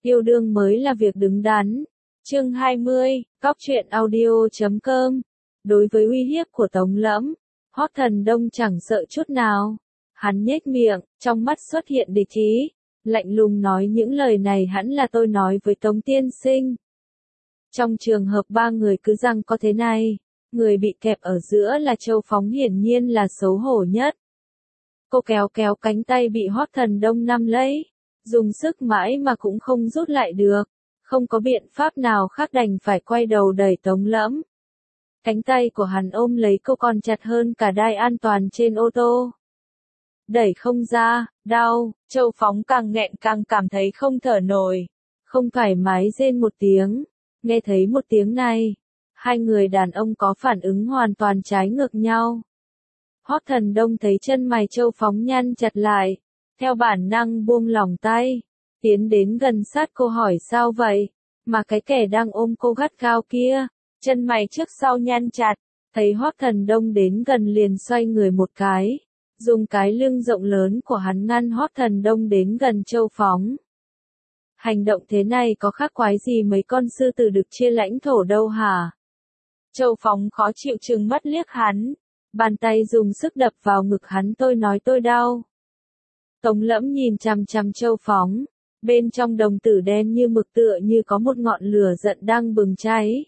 Yêu đương mới là việc đứng đắn. Chương 20, Cóc truyện audio.com. Đối với uy hiếp của Tống Lẫm, Hoắc Thần Đông chẳng sợ chút nào. Hắn nhếch miệng, trong mắt xuất hiện địch ý, lạnh lùng nói những lời này hẳn là tôi nói với Tống tiên sinh. Trong trường hợp ba người cứ giằng có thế này, người bị kẹp ở giữa là Châu Phóng hiển nhiên là xấu hổ nhất. Cô kéo kéo cánh tay bị Hoắc Thần Đông nắm lấy, dùng sức mãi mà cũng không rút lại được, không có biện pháp nào khác đành phải quay đầu đẩy Tống Lẫm. Cánh tay của hắn ôm lấy cô còn chặt hơn cả đai an toàn trên ô tô. Đẩy không ra, đau, Châu Phóng càng nghẹn càng cảm thấy không thở nổi, không thoải mái rên một tiếng. Nghe thấy một tiếng này, hai người đàn ông có phản ứng hoàn toàn trái ngược nhau. Hoắc Thần Đông thấy chân mày Châu Phóng nhăn chặt lại, theo bản năng buông lỏng tay, tiến đến gần sát cô hỏi sao vậy, mà cái kẻ đang ôm cô gắt gao kia, chân mày trước sau nhăn chặt, thấy Hoắc Thần Đông đến gần liền xoay người một cái, dùng cái lưng rộng lớn của hắn ngăn Hoắc Thần Đông đến gần Châu Phóng. Hành động thế này có khác quái gì mấy con sư tử được chia lãnh thổ đâu hả? Châu Phóng khó chịu trừng mắt liếc hắn, bàn tay dùng sức đập vào ngực hắn, tôi nói tôi đau. Tống Lẫm nhìn chằm chằm Châu Phóng, bên trong đồng tử đen như mực tựa như có một ngọn lửa giận đang bừng cháy.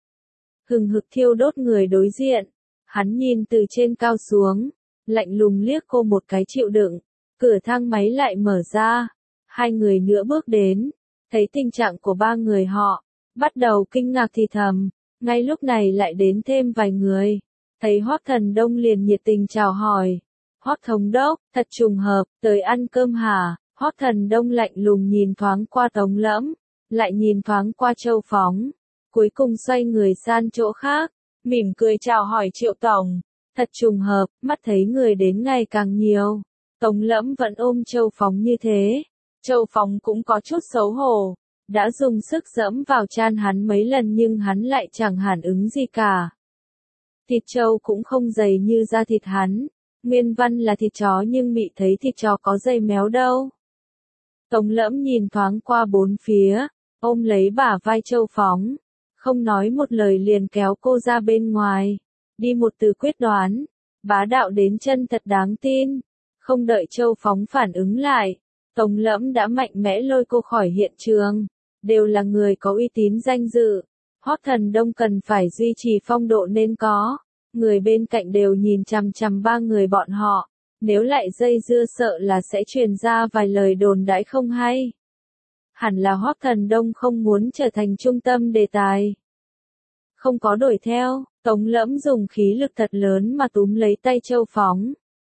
Hừng hực thiêu đốt người đối diện, hắn nhìn từ trên cao xuống, lạnh lùng liếc cô một cái chịu đựng, cửa thang máy lại mở ra, hai người nữa bước đến, thấy tình trạng của ba người họ, bắt đầu kinh ngạc thì thầm, ngay lúc này lại đến thêm vài người, thấy Hoắc Thần Đông liền nhiệt tình chào hỏi. Hoắc thống đốc, thật trùng hợp, tới ăn cơm hả? Hoắc Thần Đông lạnh lùng nhìn thoáng qua Tống Lẫm, lại nhìn thoáng qua Châu Phóng, cuối cùng xoay người sang chỗ khác, mỉm cười chào hỏi Triệu tổng. Thật trùng hợp, mắt thấy người đến ngày càng nhiều. Tống Lẫm vẫn ôm Châu Phóng như thế. Châu Phóng cũng có chút xấu hổ, đã dùng sức giẫm vào trán hắn mấy lần nhưng hắn lại chẳng phản ứng gì cả. Thịt trâu cũng không dày như da thịt hắn. Nguyên văn là thịt chó nhưng Mị thấy thịt chó có dây méo đâu. Tống Lẫm nhìn thoáng qua bốn phía, ôm lấy bả vai Châu Phóng, không nói một lời liền kéo cô ra bên ngoài, đi một từ quyết đoán, bá đạo đến chân thật đáng tin. Không đợi Châu Phóng phản ứng lại, Tống Lẫm đã mạnh mẽ lôi cô khỏi hiện trường, đều là người có uy tín danh dự. Hoắc Thần Đông cần phải duy trì phong độ nên có. Người bên cạnh đều nhìn chằm chằm ba người bọn họ, nếu lại dây dưa sợ là sẽ truyền ra vài lời đồn đãi không hay. Hẳn là Hoắc Thần Đông không muốn trở thành trung tâm đề tài. Không có đuổi theo, Tống Lẫm dùng khí lực thật lớn mà túm lấy tay Châu Phóng.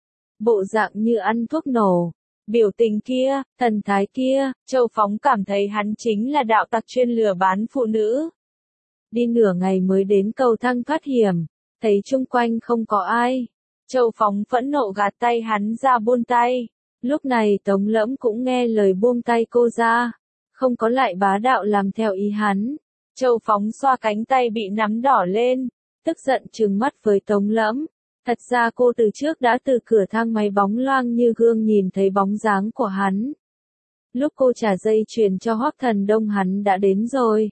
Bộ dạng như ăn thuốc nổ, biểu tình kia, thần thái kia, Châu Phóng cảm thấy hắn chính là đạo tặc chuyên lừa bán phụ nữ. Đi nửa ngày mới đến cầu thang thoát hiểm. Thấy chung quanh không có ai, Châu Phóng phẫn nộ gạt tay hắn ra buông tay. Lúc này Tống Lẫm cũng nghe lời buông tay cô ra, không có lại bá đạo làm theo ý hắn. Châu Phóng xoa cánh tay bị nắm đỏ lên, tức giận trừng mắt với Tống Lẫm. Thật ra cô từ trước đã từ cửa thang máy bóng loang như gương nhìn thấy bóng dáng của hắn. Lúc cô trả dây chuyền cho Hoắc Thần Đông hắn đã đến rồi.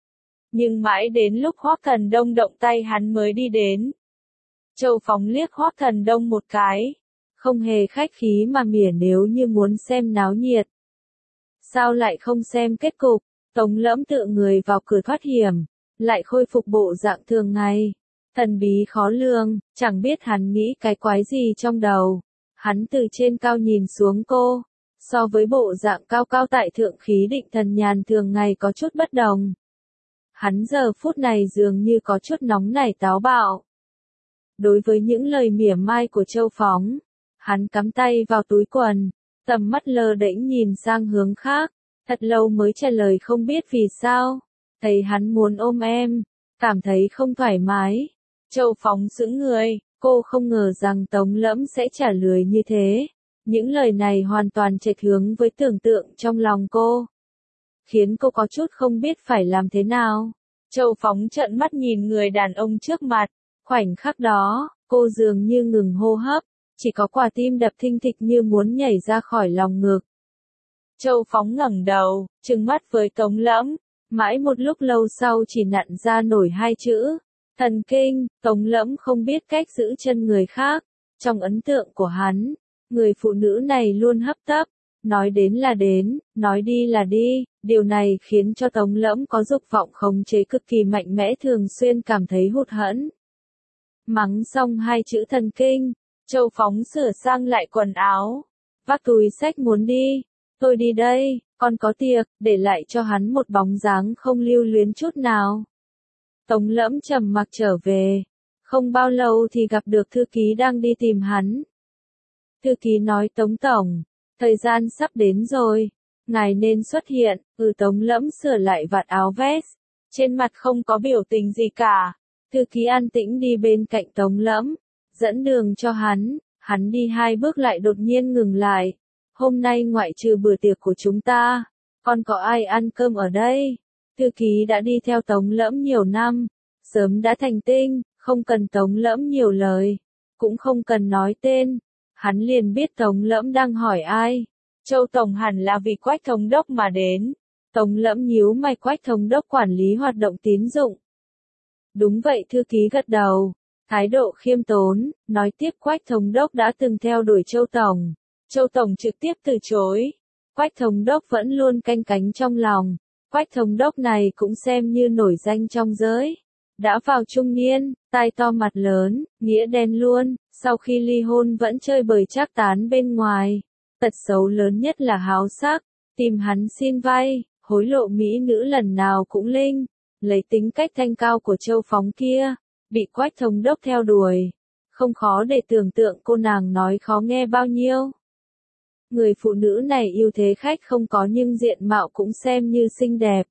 Nhưng mãi đến lúc Hoắc Thần Đông động tay hắn mới đi đến. Châu Phóng liếc Hoắc Thần Đông một cái, không hề khách khí mà mỉa nếu như muốn xem náo nhiệt. Sao lại không xem kết cục? Tống Lẫm tựa người vào cửa thoát hiểm, lại khôi phục bộ dạng thường ngày. Thần bí khó lường, chẳng biết hắn nghĩ cái quái gì trong đầu. Hắn từ trên cao nhìn xuống cô, so với bộ dạng cao cao tại thượng khí định thần nhàn thường ngày có chút bất đồng. Hắn giờ phút này dường như có chút nóng nảy táo bạo. Đối với những lời mỉa mai của Châu Phóng, hắn cắm tay vào túi quần, tầm mắt lơ đễnh nhìn sang hướng khác, thật lâu mới trả lời không biết vì sao. Thấy hắn muốn ôm em, cảm thấy không thoải mái. Châu Phóng sững người, cô không ngờ rằng Tống Lẫm sẽ trả lời như thế. Những lời này hoàn toàn chệch hướng với tưởng tượng trong lòng cô, khiến cô có chút không biết phải làm thế nào. Châu Phóng trợn mắt nhìn người đàn ông trước mặt, khoảnh khắc đó, cô dường như ngừng hô hấp, chỉ có quả tim đập thình thịch như muốn nhảy ra khỏi lòng ngực. Châu Phóng ngẩng đầu, trừng mắt với Tống Lẫm, mãi một lúc lâu sau chỉ nặn ra nổi hai chữ. Thần kinh. Tống Lẫm không biết cách giữ chân người khác. Trong ấn tượng của hắn, người phụ nữ này luôn hấp tấp, nói đến là đến, nói đi là đi, điều này khiến cho Tống Lẫm có dục vọng khống chế cực kỳ mạnh mẽ, thường xuyên cảm thấy hụt hẫng. Mắng xong hai chữ thần kinh, Châu Phóng sửa sang lại quần áo, vác túi xách muốn đi. Tôi đi đây, con có tiệc, để lại cho hắn một bóng dáng không lưu luyến chút nào. Tống Lẫm trầm mặc trở về, không bao lâu thì gặp được thư ký đang đi tìm hắn. Thư ký nói Tống Tổng, thời gian sắp đến rồi, ngài nên xuất hiện. Tống Lẫm sửa lại vạt áo vest, trên mặt không có biểu tình gì cả. Thư ký an tĩnh đi bên cạnh Tống Lẫm, dẫn đường cho hắn đi hai bước lại đột nhiên ngừng lại. Hôm nay ngoại trừ bữa tiệc của chúng ta, còn có ai ăn cơm ở đây? Thư ký đã đi theo Tống Lẫm nhiều năm, sớm đã thành tinh, không cần Tống Lẫm nhiều lời, cũng không cần nói tên, hắn liền biết Tống Lẫm đang hỏi ai. Châu Tổng hẳn là vì Quách Thống đốc mà đến. Tống Lẫm nhíu mày, Quách Thống đốc quản lý hoạt động tín dụng. Đúng vậy, thư ký gật đầu, thái độ khiêm tốn, nói tiếp Quách Thống đốc đã từng theo đuổi Châu Tổng. Châu Tổng trực tiếp từ chối. Quách Thống đốc vẫn luôn canh cánh trong lòng. Quách Thống đốc này cũng xem như nổi danh trong giới. Đã vào trung niên, tai to mặt lớn, nghĩa đen luôn, sau khi ly hôn vẫn chơi bời trác tán bên ngoài. Tật xấu lớn nhất là háo sắc, tìm hắn xin vay, hối lộ mỹ nữ lần nào cũng linh. Lấy tính cách thanh cao của Châu Phóng kia, bị Quách Thống đốc theo đuổi. Không khó để tưởng tượng cô nàng nói khó nghe bao nhiêu. Người phụ nữ này ưu thế khách không có nhưng diện mạo cũng xem như xinh đẹp.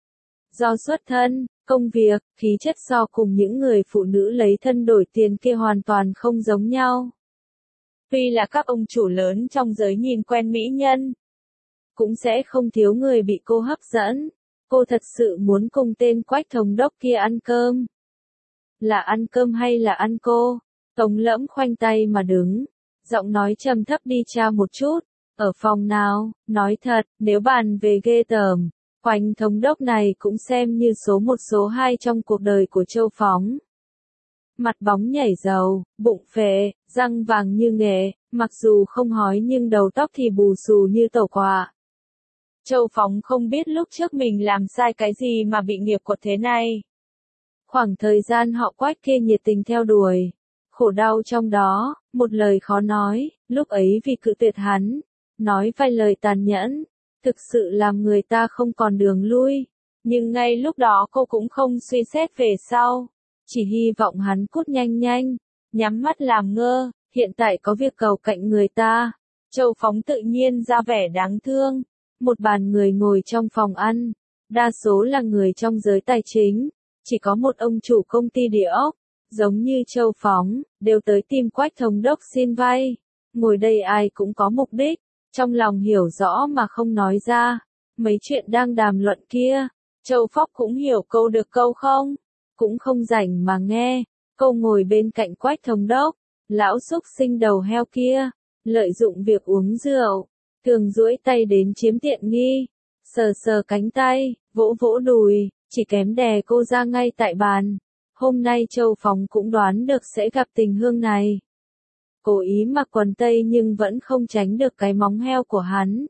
Do xuất thân, công việc, khí chất so cùng những người phụ nữ lấy thân đổi tiền kia hoàn toàn không giống nhau. Tuy là các ông chủ lớn trong giới nhìn quen mỹ nhân, cũng sẽ không thiếu người bị cô hấp dẫn. Cô thật sự muốn cùng tên Quách Thống đốc kia ăn cơm. Là ăn cơm hay là ăn cô? Tống Lẫm khoanh tay mà đứng, giọng nói trầm thấp, đi tra một chút. Ở phòng nào? Nói thật, nếu bàn về ghê tởm, Quách Thống đốc này cũng xem như số một số hai trong cuộc đời của Châu Phóng. Mặt bóng nhảy dầu, bụng phệ, răng vàng như nghệ, mặc dù không hói nhưng đầu tóc thì bù xù như tẩu quả. Châu Phóng không biết lúc trước mình làm sai cái gì mà bị nghiệp quật thế này. Khoảng thời gian họ Quách kia nhiệt tình theo đuổi, khổ đau trong đó, một lời khó nói, lúc ấy vì cự tuyệt hắn, nói vài lời tàn nhẫn, thực sự làm người ta không còn đường lui. Nhưng ngay lúc đó cô cũng không suy xét về sau, chỉ hy vọng hắn cút nhanh nhanh, nhắm mắt làm ngơ, hiện tại có việc cầu cạnh người ta. Châu Phóng tự nhiên ra vẻ đáng thương. Một bàn người ngồi trong phòng ăn, đa số là người trong giới tài chính, chỉ có một ông chủ công ty địa ốc, giống như Châu Phóng, đều tới tìm Quách Thống đốc xin vay. Ngồi đây ai cũng có mục đích, trong lòng hiểu rõ mà không nói ra. Mấy chuyện đang đàm luận kia, Châu Phóc cũng hiểu câu được câu không, cũng không rảnh mà nghe. Câu ngồi bên cạnh Quách Thống đốc, lão xúc sinh đầu heo kia, lợi dụng việc uống rượu, thường duỗi tay đến chiếm tiện nghi, sờ sờ cánh tay, vỗ vỗ đùi, chỉ kém đè cô ra ngay tại bàn. Hôm nay Châu Phóng cũng đoán được sẽ gặp tình huống này. Cố ý mặc quần tây nhưng vẫn không tránh được cái móng heo của hắn.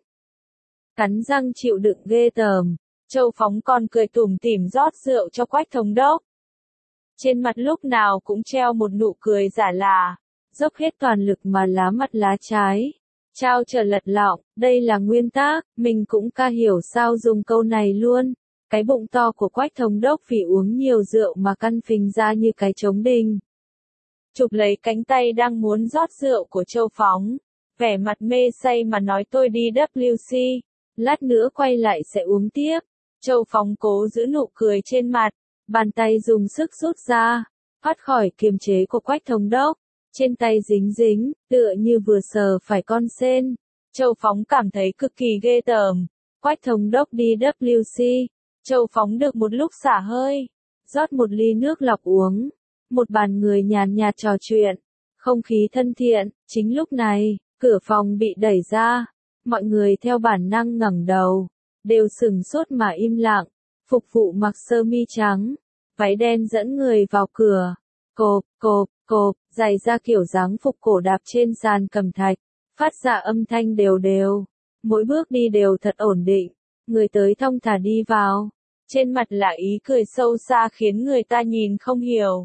Cắn răng chịu đựng ghê tởm, Châu Phóng còn cười tủm tỉm rót rượu cho Quách Thống đốc. Trên mặt lúc nào cũng treo một nụ cười giả lả, dốc hết toàn lực mà lá mặt lá trái. Trao trở lật lọng, đây là nguyên tắc, mình cũng ca hiểu sao dùng câu này luôn. Cái bụng to của Quách Thống đốc vì uống nhiều rượu mà căn phình ra như cái trống đình. Chụp lấy cánh tay đang muốn rót rượu của Châu Phóng, vẻ mặt mê say mà nói tôi đi WC, lát nữa quay lại sẽ uống tiếp. Châu Phóng cố giữ nụ cười trên mặt, bàn tay dùng sức rút ra, thoát khỏi kiềm chế của Quách Thống đốc. Trên tay dính dính, tựa như vừa sờ phải con sên. Châu Phóng cảm thấy cực kỳ ghê tởm. Quách Thống đốc đi WC. Châu Phóng được một lúc xả hơi, rót một ly nước lọc uống. Một bàn người nhàn nhạt trò chuyện, không khí thân thiện. Chính lúc này, cửa phòng bị đẩy ra. Mọi người theo bản năng ngẩng đầu, đều sửng sốt mà im lặng. Phục vụ mặc sơ mi trắng, váy đen dẫn người vào cửa. Cộp, cộp, cộp, giày da kiểu dáng phục cổ đạp trên sàn cẩm thạch, phát ra âm thanh đều đều. Mỗi bước đi đều thật ổn định, người tới thong thả đi vào. Trên mặt là ý cười sâu xa khiến người ta nhìn không hiểu.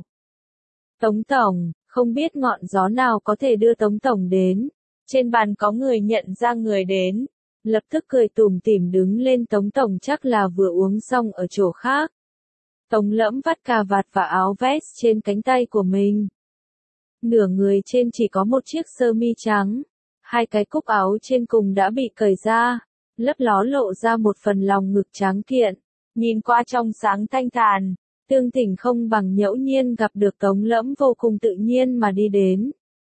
Tống Tổng, không biết ngọn gió nào có thể đưa Tống Tổng đến. Trên bàn có người nhận ra người đến. Lập tức cười tủm tỉm đứng lên. Tống Tổng chắc là vừa uống xong ở chỗ khác. Tống Lẫm vắt cà vạt và áo vest trên cánh tay của mình. Nửa người trên chỉ có một chiếc sơ mi trắng. Hai cái cúc áo trên cùng đã bị cởi ra, lấp ló lộ ra một phần lòng ngực tráng kiện. Nhìn qua trong sáng thanh thản, Tương Thỉnh không bằng ngẫu nhiên gặp được Tống Lẫm vô cùng tự nhiên mà đi đến.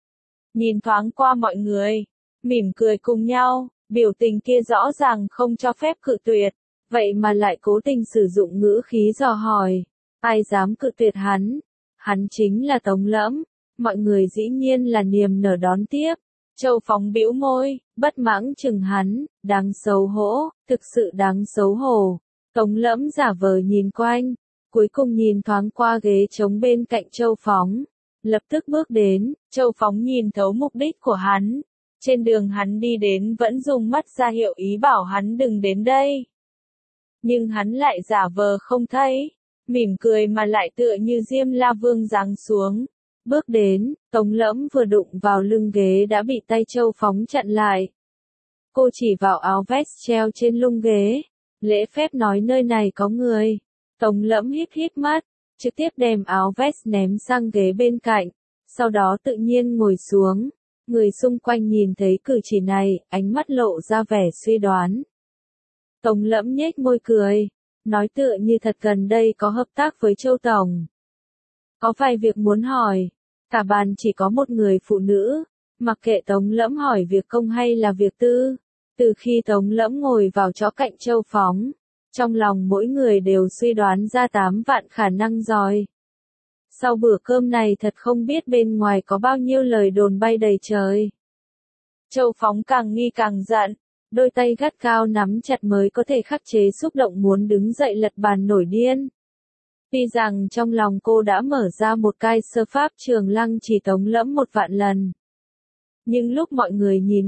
Nhìn thoáng qua mọi người, mỉm cười cùng nhau, biểu tình kia rõ ràng không cho phép cự tuyệt, vậy mà lại cố tình sử dụng ngữ khí dò hỏi. Ai dám cự tuyệt hắn? Hắn chính là Tống Lẫm, mọi người dĩ nhiên là niềm nở đón tiếp. Châu Phóng bĩu môi, bất mãn chừng hắn, đáng xấu hổ, thực sự đáng xấu hổ. Tống Lẫm giả vờ nhìn quanh, cuối cùng nhìn thoáng qua ghế trống bên cạnh Châu Phóng, lập tức bước đến. Châu Phóng nhìn thấu mục đích của hắn, trên đường hắn đi đến vẫn dùng mắt ra hiệu ý bảo hắn đừng đến đây. Nhưng hắn lại giả vờ không thấy, mỉm cười mà lại tựa như Diêm La Vương giáng xuống. Bước đến, Tống Lẫm vừa đụng vào lưng ghế đã bị tay Châu Phóng chặn lại. Cô chỉ vào áo vest treo trên lưng ghế, lễ phép nói nơi này có người. Tống Lẫm híp híp mắt, trực tiếp đem áo vest ném sang ghế bên cạnh, sau đó tự nhiên ngồi xuống. Người xung quanh nhìn thấy cử chỉ này, ánh mắt lộ ra vẻ suy đoán. Tống Lẫm nhếch môi cười, nói tựa như thật gần đây có hợp tác với Châu Tổng. Có vài việc muốn hỏi, cả bàn chỉ có một người phụ nữ, mặc kệ Tống Lẫm hỏi việc công hay là việc tư. Từ khi Tống Lẫm ngồi vào chỗ cạnh Châu Phóng, trong lòng mỗi người đều suy đoán ra 8 vạn khả năng rồi. Sau bữa cơm này thật không biết bên ngoài có bao nhiêu lời đồn bay đầy trời. Châu Phóng càng nghi càng giận, đôi tay gắt cao nắm chặt mới có thể khắc chế xúc động muốn đứng dậy lật bàn nổi điên. Tuy rằng trong lòng cô đã mở ra một cái sơ pháp trường lăng chỉ Tống Lẫm 1 vạn lần. Nhưng lúc mọi người nhìn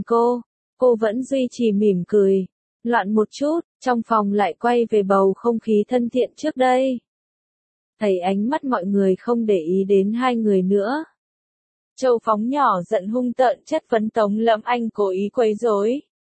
cô vẫn duy trì mỉm cười. Loạn một chút, trong phòng lại quay về bầu không khí thân thiện trước đây. Thấy ánh mắt mọi người không để ý đến hai người nữa. Châu Phóng nhỏ giận hung tợn chất vấn Tống Lẫm anh cố ý quấy rối.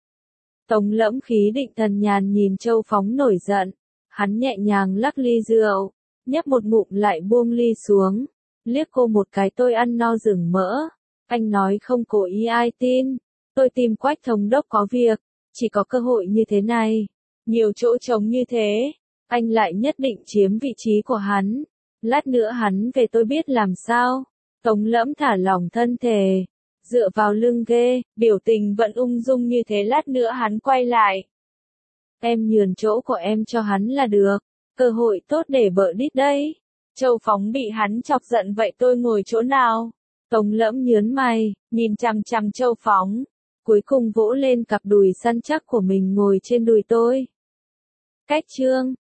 Tống Lẫm khí định thần nhàn nhìn Châu Phóng nổi giận. Hắn nhẹ nhàng lắc ly rượu, nhấp một ngụm lại buông ly xuống. Liếc cô một cái tôi ăn no rừng mỡ. Anh nói không cố ý ai tin. Tôi tìm Quách thống đốc có việc. Chỉ có cơ hội như thế này. Nhiều chỗ trống như thế. Anh lại nhất định chiếm vị trí của hắn. Lát nữa hắn về tôi biết làm sao. Tống Lẫm thả lỏng thân thể. Dựa vào lưng ghế, biểu tình vẫn ung dung như thế. Lát nữa hắn quay lại. Em nhường chỗ của em cho hắn là được. Cơ hội tốt để bợ đít đấy. Châu Phóng bị hắn chọc giận vậy tôi ngồi chỗ nào? Tống Lẫm nhớn mày, nhìn chằm chằm Châu Phóng. Cuối cùng vỗ lên cặp đùi săn chắc của mình ngồi trên đùi tôi. Cách chương